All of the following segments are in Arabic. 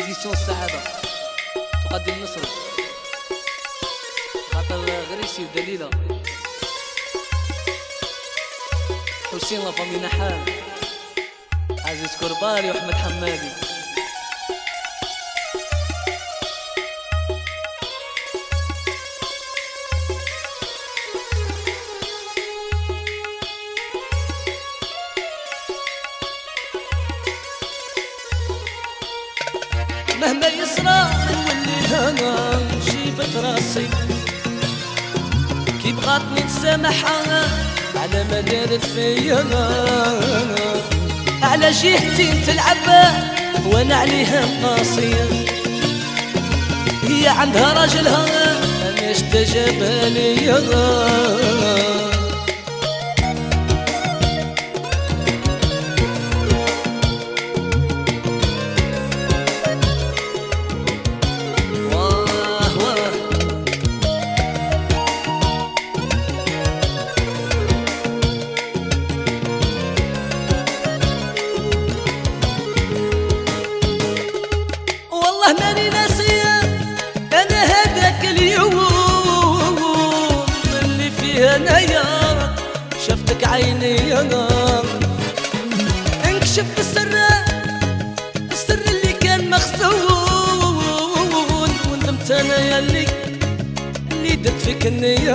إديسيون السعادة تقدم مصر خاطر غريسي ودليلة حسين لافامي نحال عزيز كربالي وأحمد حمادي. مهما يصرى نولي لها جيبت راسي كي بغاتني نسامحها على ما دارت فيا، على جهتي تلعب وانا عليها قاسية. هي عندها راجلها انا استجاب ليا، ماني ناسية أنا هذاك اليوم اللي فيه أنايا شفتك عيني أنا انكشف السر اللي كان مخزون، وندمت أنا اللي درت فيك النية.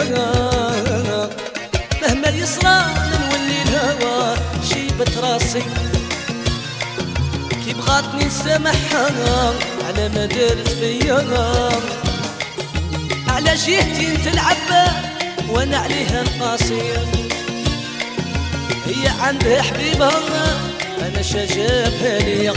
مهما يصرى نولي الهوى جيبت راسي كي بغاتني نسامحها على ما دارت فيا، على جهتي تلعب وانا عليها قاسية. هي عندها حبيبها انا شجابها ليا،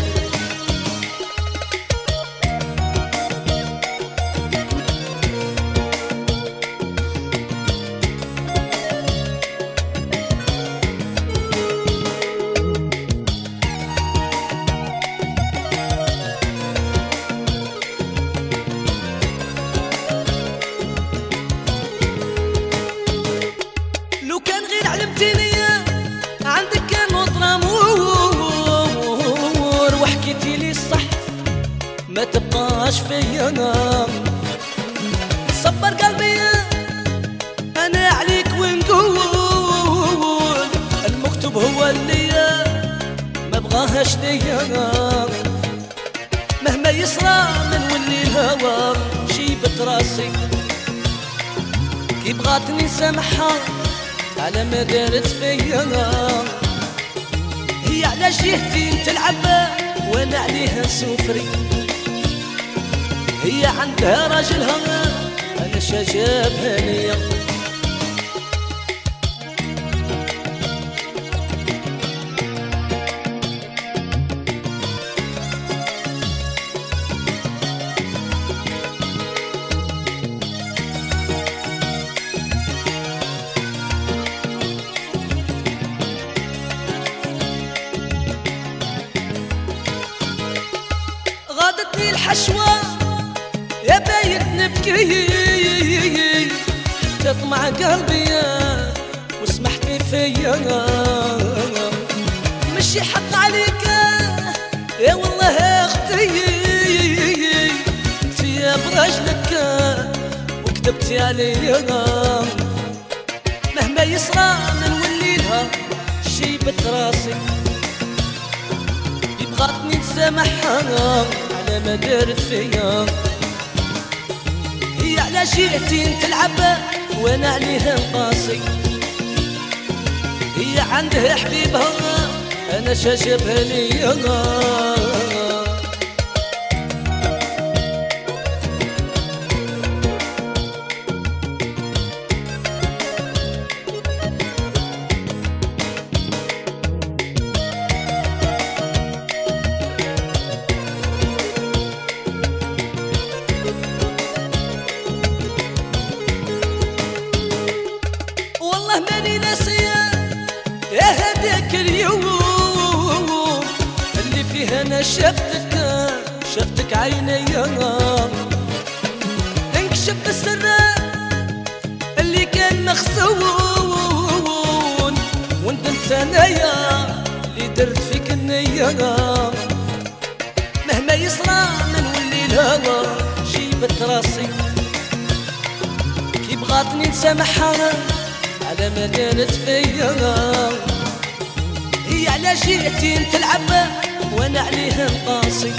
عندك كان وطرامور وحكيتي لي الصح ما تبقاش فيا، صبر قلبي انا عليك ونقول المكتوب هو اللي ما بغاهاش ليا. مهما يصرى نولي الهوى جيبت راسي كي بغاتني نسامحها على ما دارت فيا. هي على جهتي تلعب وانا عليها سفري، هي عندها راجلها انا شجابها ليا. غادتني الحشوة يا باين نبكي تطمع قلبي وسمحتي فيا، مشي حق عليك يا والله اختي انتي برجلك وكذبتي عليا. مهما يصرى نولي لها جيبت راسي بغاتني نسامحها على ما دارت فيا. هي على جهتي تلعب وانا عليها قاسي، هي عندها حبيبها انا شجابها ليا. ماني ناسية يا هذاك اليوم اللي فيه انا شفتك عيني، انكشف السر اللي كان مخزون، وندمت انايا اللي درت فيك النية. مهما يصرى من عليها جيبت راسي كي بغاتني نسامحها على ما دارت فيا. هي على جيتي تلعب وانا عليها نقاصي،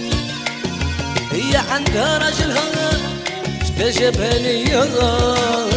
هي عندها راجلها اجتجبها ليا